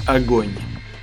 Огонь.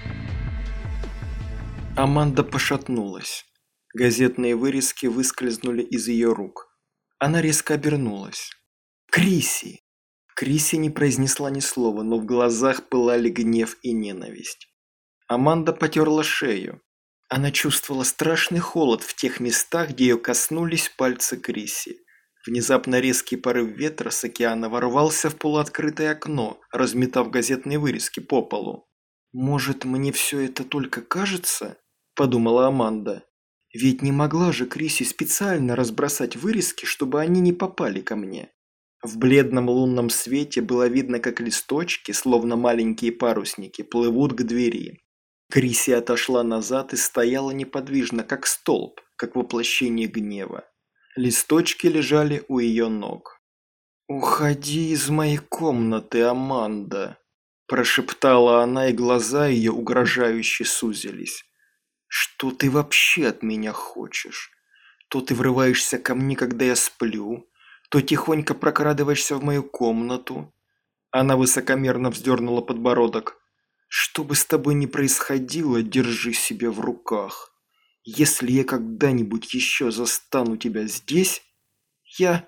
Аманда пошатнулась. Газетные вырезки выскользнули из ее рук. Она резко обернулась. «Криси!» Криси не произнесла ни слова, но в глазах пылали гнев и ненависть. Аманда потерла шею. Она чувствовала страшный холод в тех местах, где ее коснулись пальцы Криси. Внезапно резкий порыв ветра с океана ворвался в полуоткрытое окно, разметав газетные вырезки по полу. «Может, мне все это только кажется?» – подумала Аманда. «Ведь не могла же Криси специально разбросать вырезки, чтобы они не попали ко мне». В бледном лунном свете было видно, как листочки, словно маленькие парусники, плывут к двери. Криси отошла назад и стояла неподвижно, как столб, как воплощение гнева. Листочки лежали у ее ног. «Уходи из моей комнаты, Аманда!» Прошептала она, и глаза ее угрожающе сузились. «Что ты вообще от меня хочешь? То ты врываешься ко мне, когда я сплю, то тихонько прокрадываешься в мою комнату». Она высокомерно вздернула подбородок. «Что бы с тобой ни происходило, держи себя в руках. Если я когда-нибудь еще застану тебя здесь, я...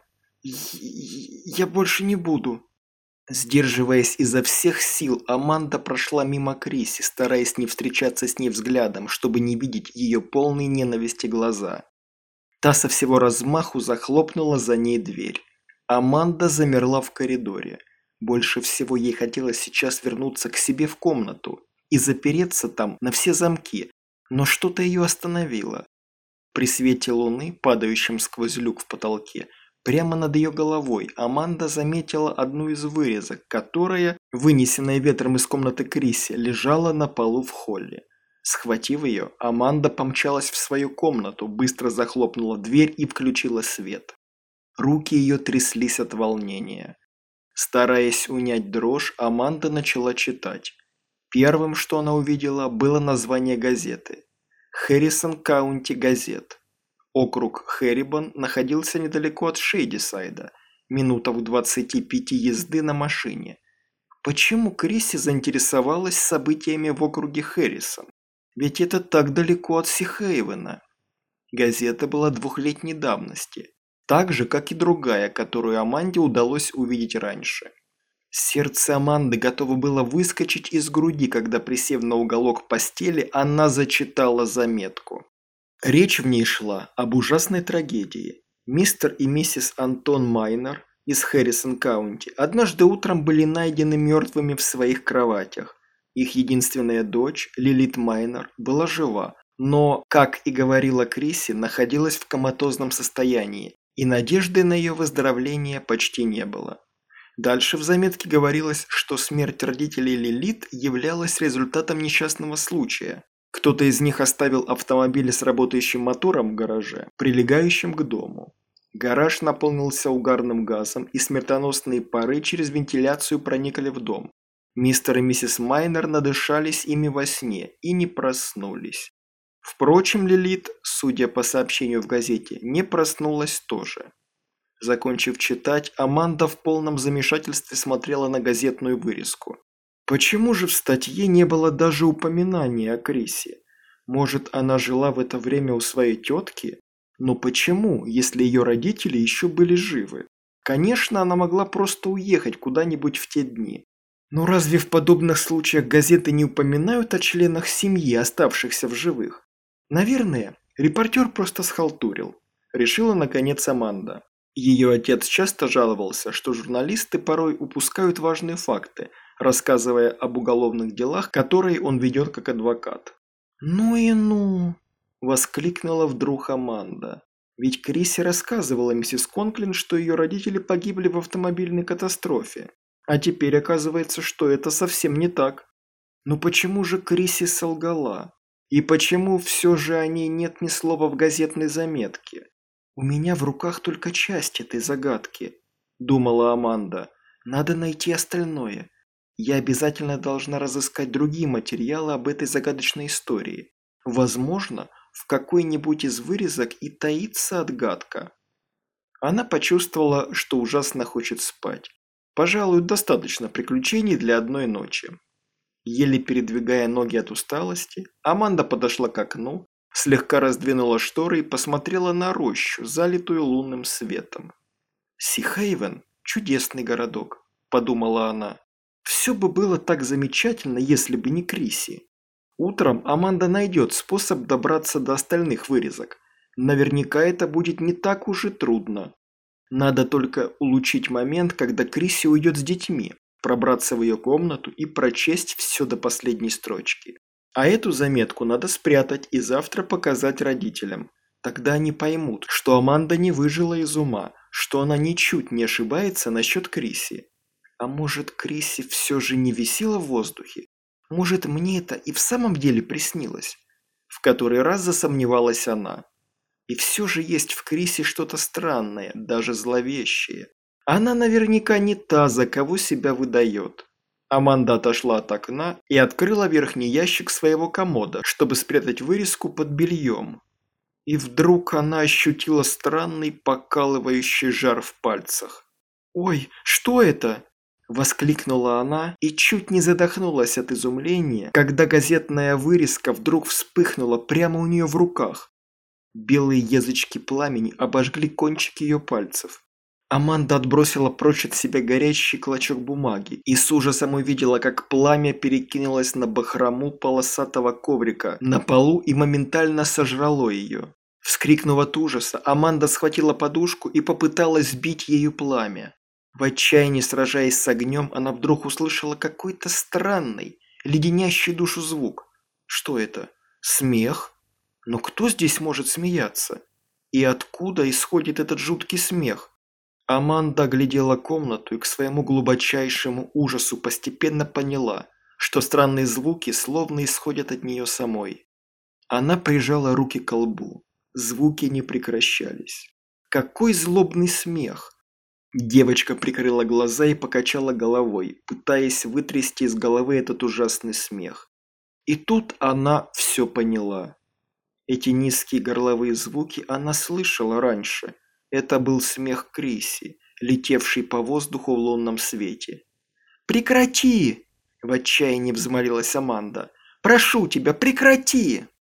я больше не буду». Сдерживаясь изо всех сил, Аманда прошла мимо Криси, стараясь не встречаться с ней взглядом, чтобы не видеть ее полные ненависти глаза. Та со всего размаху захлопнула за ней дверь. Аманда замерла в коридоре. Больше всего ей хотелось сейчас вернуться к себе в комнату и запереться там на все замки, но что-то ее остановило. При свете луны, падающем сквозь люк в потолке, прямо над ее головой Аманда заметила одну из вырезок, которая, вынесенная ветром из комнаты Криси, лежала на полу в холле. Схватив ее, Аманда помчалась в свою комнату, быстро захлопнула дверь и включила свет. Руки ее тряслись от волнения. Стараясь унять дрожь, Аманда начала читать. Первым, что она увидела, было название газеты. «Хэррисон Каунти Газет». Округ Хэррибон находился недалеко от Шейдисайда, минутах в 25 езды на машине. Почему Криси заинтересовалась событиями в округе Хэррисон? Ведь это так далеко от Сихейвена. Газета была двухлетней давности, так же, как и другая, которую Аманде удалось увидеть раньше. Сердце Аманды готово было выскочить из груди, когда, присев на уголок постели, она зачитала заметку. Речь в ней шла об ужасной трагедии. Мистер и миссис Антон Майнер из Хэррисон-Каунти однажды утром были найдены мертвыми в своих кроватях. Их единственная дочь, Лилит Майнер, была жива, но, как и говорила Криси, находилась в коматозном состоянии, и надежды на ее выздоровление почти не было. Дальше в заметке говорилось, что смерть родителей Лилит являлась результатом несчастного случая. Кто-то из них оставил автомобиль с работающим мотором в гараже, прилегающем к дому. Гараж наполнился угарным газом, и смертоносные пары через вентиляцию проникли в дом. Мистер и миссис Майнер надышались ими во сне и не проснулись. Впрочем, Лилит, судя по сообщению в газете, не проснулась тоже. Закончив читать, Аманда в полном замешательстве смотрела на газетную вырезку. Почему же в статье не было даже упоминания о Крисе? Может, она жила в это время у своей тетки? Но почему, если ее родители еще были живы? Конечно, она могла просто уехать куда-нибудь в те дни. Но разве в подобных случаях газеты не упоминают о членах семьи, оставшихся в живых? Наверное, репортер просто схалтурил, решила наконец Аманда. Ее отец часто жаловался, что журналисты порой упускают важные факты, рассказывая об уголовных делах, которые он ведет как адвокат. «Ну и ну!» – воскликнула вдруг Аманда. Ведь Криси рассказывала миссис Конклин, что ее родители погибли в автомобильной катастрофе. А теперь оказывается, что это совсем не так. Но почему же Криси солгала? И почему все же о ней нет ни слова в газетной заметке? «У меня в руках только часть этой загадки», – думала Аманда. «Надо найти остальное. Я обязательно должна разыскать другие материалы об этой загадочной истории. Возможно, в какой-нибудь из вырезок и таится отгадка». Она почувствовала, что ужасно хочет спать. Пожалуй, достаточно приключений для одной ночи. Еле передвигая ноги от усталости, Аманда подошла к окну, слегка раздвинула шторы и посмотрела на рощу, залитую лунным светом. «Си-Хейвен – чудесный городок», – подумала она. «Все бы было так замечательно, если бы не Криси». Утром Аманда найдет способ добраться до остальных вырезок. Наверняка это будет не так уж и трудно. Надо только улучшить момент, когда Криси уйдет с детьми, пробраться в ее комнату и прочесть все до последней строчки. А эту заметку надо спрятать и завтра показать родителям. Тогда они поймут, что Аманда не выжила из ума, что она ничуть не ошибается насчет Криси. А может, Криси все же не висела в воздухе? Может, мне это и в самом деле приснилось? В который раз засомневалась она. И все же есть в Крисе что-то странное, даже зловещее. Она наверняка не та, за кого себя выдает. Аманда отошла от окна и открыла верхний ящик своего комода, чтобы спрятать вырезку под бельем. И вдруг она ощутила странный покалывающий жар в пальцах. «Ой, что это?» – воскликнула она и чуть не задохнулась от изумления, когда газетная вырезка вдруг вспыхнула прямо у нее в руках. Белые язычки пламени обожгли кончики ее пальцев. Аманда отбросила прочь от себя горящий клочок бумаги и с ужасом увидела, как пламя перекинулось на бахрому полосатого коврика на полу и моментально сожрало ее. Вскрикнув от ужаса, Аманда схватила подушку и попыталась сбить ею пламя. В отчаянии сражаясь с огнем, она вдруг услышала какой-то странный, леденящий душу звук. Что это? Смех? Но кто здесь может смеяться? И откуда исходит этот жуткий смех? Аманда оглядела комнату и к своему глубочайшему ужасу постепенно поняла, что странные звуки словно исходят от нее самой. Она прижала руки к колбу. Звуки не прекращались. Какой злобный смех! Девочка прикрыла глаза и покачала головой, пытаясь вытрясти из головы этот ужасный смех. И тут она все поняла. Эти низкие горловые звуки она слышала раньше. Это был смех Криси, летевший по воздуху в лунном свете. «Прекрати!» – в отчаянии взмолилась Аманда. «Прошу тебя, прекрати!»